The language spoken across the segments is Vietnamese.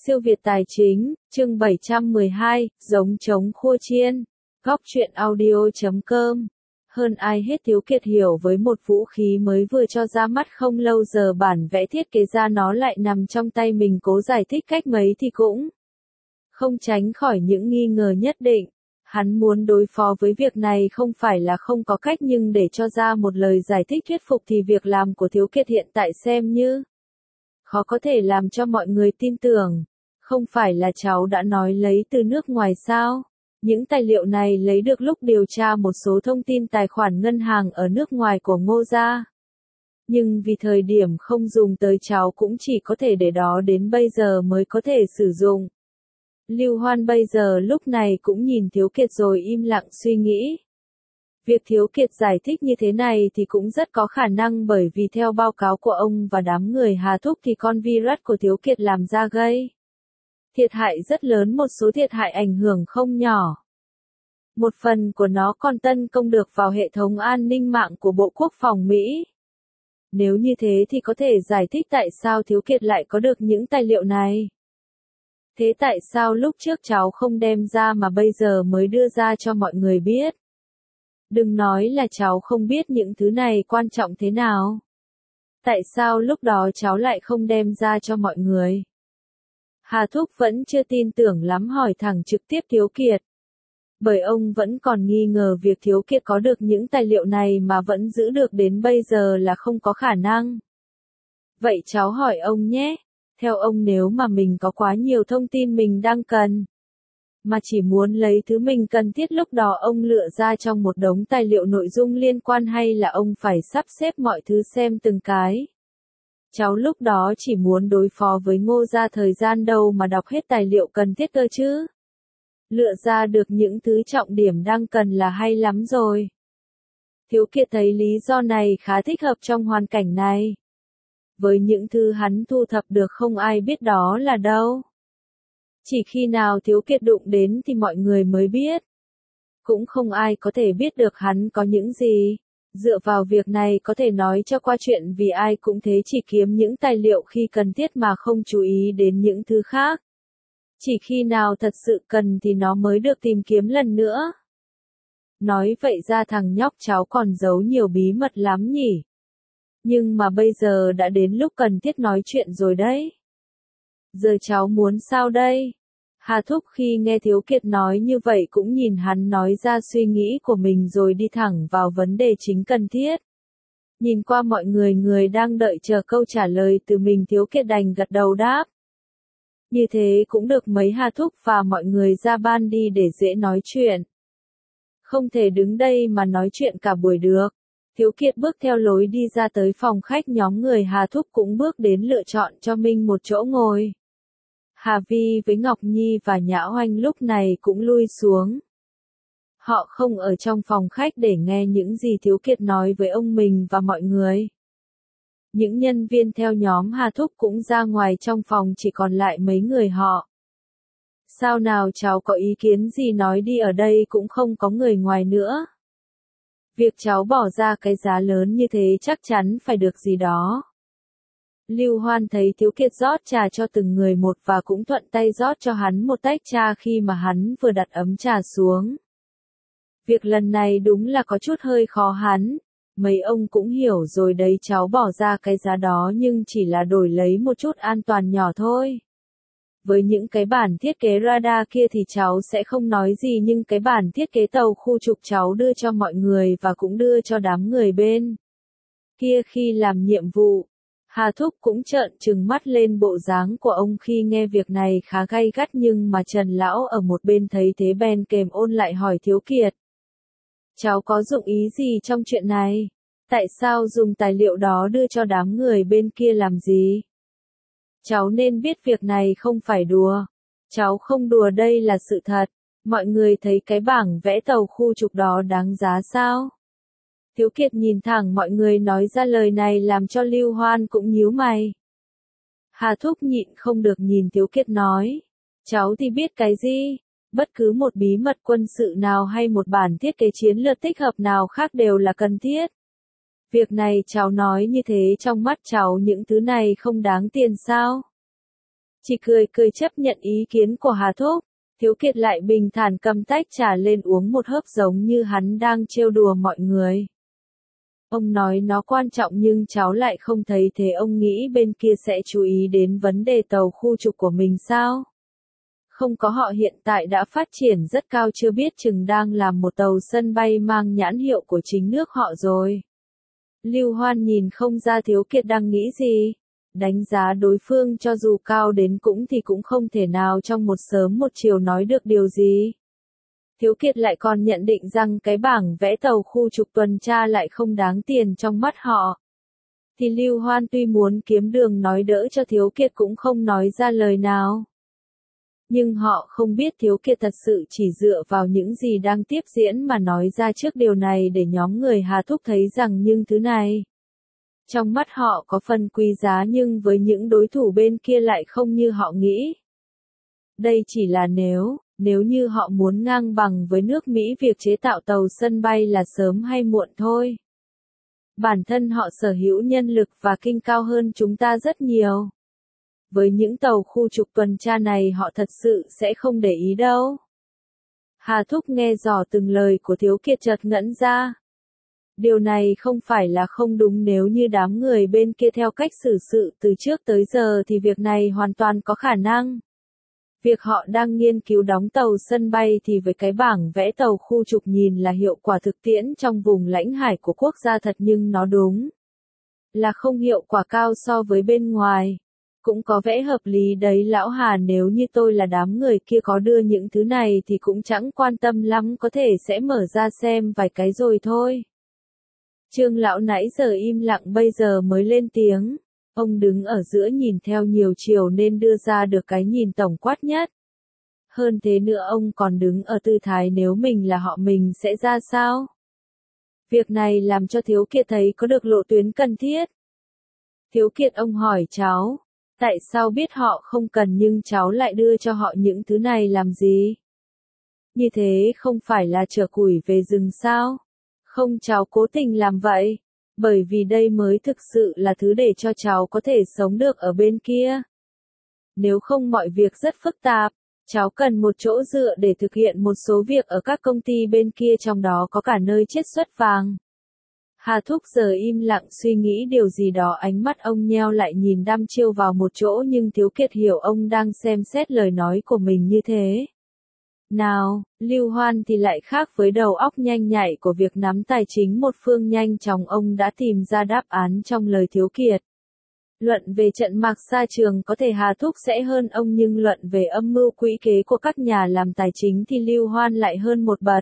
Siêu Việt Tài Chính, chương 712, giống trống khua chiên. Góc truyện audio.com. Hơn ai hết Thiếu Kiệt hiểu với một vũ khí mới vừa cho ra mắt không lâu giờ bản vẽ thiết kế ra nó lại nằm trong tay mình, cố giải thích cách mấy thì cũng không tránh khỏi những nghi ngờ nhất định. Hắn muốn đối phó với việc này không phải là không có cách, nhưng để cho ra một lời giải thích thuyết phục thì việc làm của Thiếu Kiệt hiện tại xem như khó có thể làm cho mọi người tin tưởng. Không phải là cháu đã nói lấy từ nước ngoài sao? Những tài liệu này lấy được lúc điều tra một số thông tin tài khoản ngân hàng ở nước ngoài của Ngô gia. Nhưng vì thời điểm không dùng tới, cháu cũng chỉ có thể để đó đến bây giờ mới có thể sử dụng. Lưu Hoan bây giờ lúc này cũng nhìn Thiếu Kiệt rồi im lặng suy nghĩ. Việc Thiếu Kiệt giải thích như thế này thì cũng rất có khả năng, bởi vì theo báo cáo của ông và đám người Hà Thúc thì con virus của Thiếu Kiệt làm ra gây thiệt hại rất lớn, một số thiệt hại ảnh hưởng không nhỏ. Một phần của nó còn tấn công được vào hệ thống an ninh mạng của Bộ Quốc phòng Mỹ. Nếu như thế thì có thể giải thích tại sao Thiếu Kiệt lại có được những tài liệu này. Thế tại sao lúc trước cháu không đem ra mà bây giờ mới đưa ra cho mọi người biết? Đừng nói là cháu không biết những thứ này quan trọng thế nào. Tại sao lúc đó cháu lại không đem ra cho mọi người? Hà Thúc vẫn chưa tin tưởng lắm, hỏi thẳng trực tiếp Thiếu Kiệt. Bởi ông vẫn còn nghi ngờ việc Thiếu Kiệt có được những tài liệu này mà vẫn giữ được đến bây giờ là không có khả năng. Vậy cháu hỏi ông nhé, theo ông nếu mà mình có quá nhiều thông tin mình đang cần, mà chỉ muốn lấy thứ mình cần thiết, lúc đó ông lựa ra trong một đống tài liệu nội dung liên quan, hay là ông phải sắp xếp mọi thứ xem từng cái? Cháu lúc đó chỉ muốn đối phó với Ngô gia, thời gian đâu mà đọc hết tài liệu cần thiết cơ chứ. Lựa ra được những thứ trọng điểm đang cần là hay lắm rồi. Thiếu Kiệt thấy lý do này khá thích hợp trong hoàn cảnh này. Với những thứ hắn thu thập được không ai biết đó là đâu. Chỉ khi nào Thiếu Kiệt đụng đến thì mọi người mới biết. Cũng không ai có thể biết được hắn có những gì. Dựa vào việc này có thể nói cho qua chuyện, vì ai cũng thế, chỉ kiếm những tài liệu khi cần thiết mà không chú ý đến những thứ khác. Chỉ khi nào thật sự cần thì nó mới được tìm kiếm lần nữa. Nói vậy ra thằng nhóc cháu còn giấu nhiều bí mật lắm nhỉ. Nhưng mà bây giờ đã đến lúc cần thiết nói chuyện rồi đấy. Giờ cháu muốn sao đây? Hà Thúc khi nghe Thiếu Kiệt nói như vậy cũng nhìn hắn nói ra suy nghĩ của mình rồi đi thẳng vào vấn đề chính cần thiết. Nhìn qua mọi người, người đang đợi chờ câu trả lời từ mình, Thiếu Kiệt đành gật đầu đáp. Như thế cũng được, mấy Hà Thúc và mọi người ra ban đi để dễ nói chuyện. Không thể đứng đây mà nói chuyện cả buổi được. Thiếu Kiệt bước theo lối đi ra tới phòng khách, nhóm người Hà Thúc cũng bước đến lựa chọn cho mình một chỗ ngồi. Hà Vi với Ngọc Nhi và Nhã Oanh lúc này cũng lui xuống. Họ không ở trong phòng khách để nghe những gì Thiếu Kiệt nói với ông mình và mọi người. Những nhân viên theo nhóm Hà Thúc cũng ra ngoài, trong phòng chỉ còn lại mấy người họ. Sao nào, cháu có ý kiến gì nói đi, ở đây cũng không có người ngoài nữa. Việc cháu bỏ ra cái giá lớn như thế chắc chắn phải được gì đó. Lưu Hoan thấy Thiếu Kiệt rót trà cho từng người một và cũng thuận tay rót cho hắn một tách trà khi mà hắn vừa đặt ấm trà xuống. Việc lần này đúng là có chút hơi khó hắn. Mấy ông cũng hiểu rồi đấy, cháu bỏ ra cái giá đó nhưng chỉ là đổi lấy một chút an toàn nhỏ thôi. Với những cái bản thiết kế radar kia thì cháu sẽ không nói gì, nhưng cái bản thiết kế tàu khu trục cháu đưa cho mọi người và cũng đưa cho đám người bên kia khi làm nhiệm vụ. Hà Thúc cũng trợn trừng mắt lên, bộ dáng của ông khi nghe việc này khá gay gắt, nhưng mà Trần Lão ở một bên thấy thế bèn kềm ôn lại hỏi Thiếu Kiệt. Cháu có dụng ý gì trong chuyện này? Tại sao dùng tài liệu đó đưa cho đám người bên kia làm gì? Cháu nên biết việc này không phải đùa. Cháu không đùa, đây là sự thật. Mọi người thấy cái bảng vẽ tàu khu trục đó đáng giá sao? Thiếu Kiệt nhìn thẳng mọi người nói ra lời này làm cho Lưu Hoan cũng nhíu mày. Hà Thúc nhịn không được nhìn Thiếu Kiệt nói. Cháu thì biết cái gì? Bất cứ một bí mật quân sự nào hay một bản thiết kế chiến lược tích hợp nào khác đều là cần thiết. Việc này cháu nói như thế, trong mắt cháu những thứ này không đáng tiền sao? chỉ cười cười chấp nhận ý kiến của Hà Thúc. Thiếu Kiệt lại bình thản cầm tách trà lên uống một hớp giống như hắn đang trêu đùa mọi người. Ông nói nó quan trọng nhưng cháu lại không thấy thế, ông nghĩ bên kia sẽ chú ý đến vấn đề tàu khu trục của mình sao? Không có, họ hiện tại đã phát triển rất cao, chưa biết chừng đang làm một tàu sân bay mang nhãn hiệu của chính nước họ rồi. Lưu Hoan nhìn không ra Thiếu Kiệt đang nghĩ gì. Đánh giá đối phương cho dù cao đến thì cũng không thể nào trong một sớm một chiều nói được điều gì. Thiếu Kiệt lại còn nhận định rằng cái bảng vẽ tàu khu trục tuần tra lại không đáng tiền trong mắt họ. Thì Lưu Hoan tuy muốn kiếm đường nói đỡ cho Thiếu Kiệt cũng không nói ra lời nào. Nhưng họ không biết Thiếu Kiệt thật sự chỉ dựa vào những gì đang tiếp diễn mà nói ra trước điều này để nhóm người Hà Thúc thấy rằng những thứ này trong mắt họ có phần quý giá, nhưng với những đối thủ bên kia lại không như họ nghĩ. Đây chỉ là nếu như họ muốn ngang bằng với nước Mỹ, việc chế tạo tàu sân bay là sớm hay muộn thôi. Bản thân họ sở hữu nhân lực và kinh cao hơn chúng ta rất nhiều. Với những tàu khu trục tuần tra này họ thật sự sẽ không để ý đâu. Hà Thúc nghe dò từng lời của Thiếu Kiệt chợt ngẩn ra. Điều này không phải là không đúng, nếu như đám người bên kia theo cách xử sự từ trước tới giờ thì việc này hoàn toàn có khả năng. Việc họ đang nghiên cứu đóng tàu sân bay thì với cái bảng vẽ tàu khu trục nhìn là hiệu quả thực tiễn trong vùng lãnh hải của quốc gia thật, nhưng nó đúng là không hiệu quả cao so với bên ngoài. Cũng có vẻ hợp lý đấy lão Hà, nếu như tôi là đám người kia có đưa những thứ này thì cũng chẳng quan tâm lắm, có thể sẽ mở ra xem vài cái rồi thôi. Trương lão nãy giờ im lặng bây giờ mới lên tiếng. Ông đứng ở giữa nhìn theo nhiều chiều nên đưa ra được cái nhìn tổng quát nhất. Hơn thế nữa, ông còn đứng ở tư thái nếu mình là họ mình sẽ ra sao? Việc này làm cho Thiếu Kiệt thấy có được lộ tuyến cần thiết. Thiếu Kiệt, ông hỏi cháu, tại sao biết họ không cần nhưng cháu lại đưa cho họ những thứ này làm gì? Như thế không phải là chở củi về rừng sao? Không, cháu cố tình làm vậy. Bởi vì đây mới thực sự là thứ để cho cháu có thể sống được ở bên kia. Nếu không mọi việc rất phức tạp, cháu cần một chỗ dựa để thực hiện một số việc ở các công ty bên kia, trong đó có cả nơi chiết xuất vàng. Hà Thúc giờ im lặng suy nghĩ điều gì đó, ánh mắt ông nheo lại nhìn đăm chiêu vào một chỗ, nhưng Thiếu Kiệt hiểu ông đang xem xét lời nói của mình như thế nào. Lưu Hoan thì lại khác, với đầu óc nhanh nhạy của việc nắm tài chính một phương, nhanh chóng ông đã tìm ra đáp án trong lời Thiếu Kiệt. Luận về trận mạc xa trường có thể Hà Thúc sẽ hơn ông, nhưng luận về âm mưu quỹ kế của các nhà làm tài chính thì Lưu Hoan lại hơn một bậc.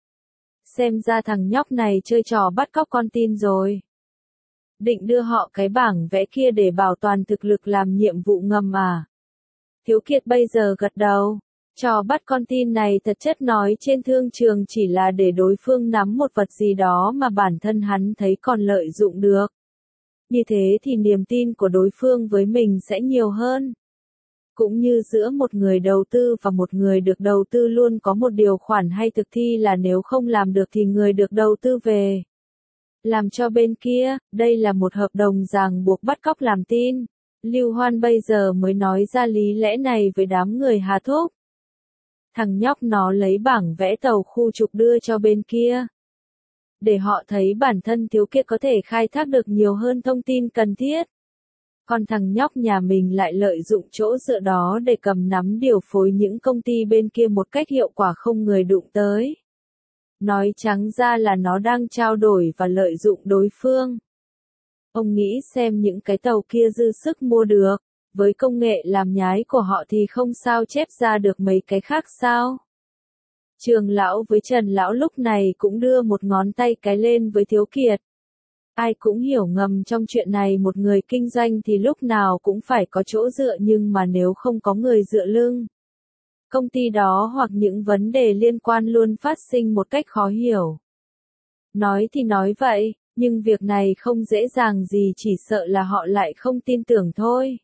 Xem ra thằng nhóc này chơi trò bắt cóc con tin rồi. Định đưa họ cái bảng vẽ kia để bảo toàn thực lực làm nhiệm vụ ngầm à? Thiếu Kiệt bây giờ gật đầu. Trò bắt con tin này thật chất nói trên thương trường chỉ là để đối phương nắm một vật gì đó mà bản thân hắn thấy còn lợi dụng được. Như thế thì niềm tin của đối phương với mình sẽ nhiều hơn. Cũng như giữa một người đầu tư và một người được đầu tư luôn có một điều khoản hay thực thi là nếu không làm được thì người được đầu tư về làm cho bên kia, đây là một hợp đồng ràng buộc bắt cóc làm tin. Lưu Hoan bây giờ mới nói ra lý lẽ này với đám người Hà Thúc. Thằng nhóc nó lấy bảng vẽ tàu khu trục đưa cho bên kia, để họ thấy bản thân Thiếu Kiệt có thể khai thác được nhiều hơn thông tin cần thiết. Còn thằng nhóc nhà mình lại lợi dụng chỗ dựa đó để cầm nắm điều phối những công ty bên kia một cách hiệu quả không người đụng tới. Nói trắng ra là nó đang trao đổi và lợi dụng đối phương. Ông nghĩ xem những cái tàu kia dư sức mua được, với công nghệ làm nhái của họ thì không sao chép ra được mấy cái khác sao? Trường lão với Trần lão lúc này cũng đưa một ngón tay cái lên với Thiếu Kiệt. Ai cũng hiểu ngầm trong chuyện này, một người kinh doanh thì lúc nào cũng phải có chỗ dựa, nhưng mà nếu không có người dựa lưng, công ty đó hoặc những vấn đề liên quan luôn phát sinh một cách khó hiểu. Nói thì nói vậy, nhưng việc này không dễ dàng gì, chỉ sợ là họ lại không tin tưởng thôi.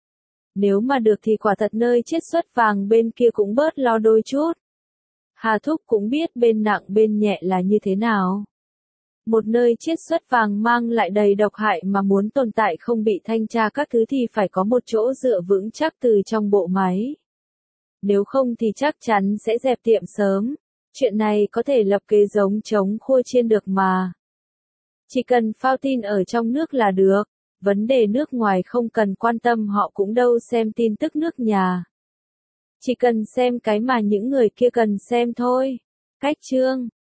Nếu mà được thì quả thật nơi chiết xuất vàng bên kia cũng bớt lo đôi chút. Hà Thúc cũng biết bên nặng bên nhẹ là như thế nào. Một nơi chiết xuất vàng mang lại đầy độc hại mà muốn tồn tại không bị thanh tra các thứ thì phải có một chỗ dựa vững chắc từ trong bộ máy. Nếu không thì chắc chắn sẽ dẹp tiệm sớm. Chuyện này có thể lập kế giống chống khua chiên được mà. Chỉ cần phao tin ở trong nước là được. Vấn đề nước ngoài không cần quan tâm, họ cũng đâu xem tin tức nước nhà. Chỉ cần xem cái mà những người kia cần xem thôi. Cách chương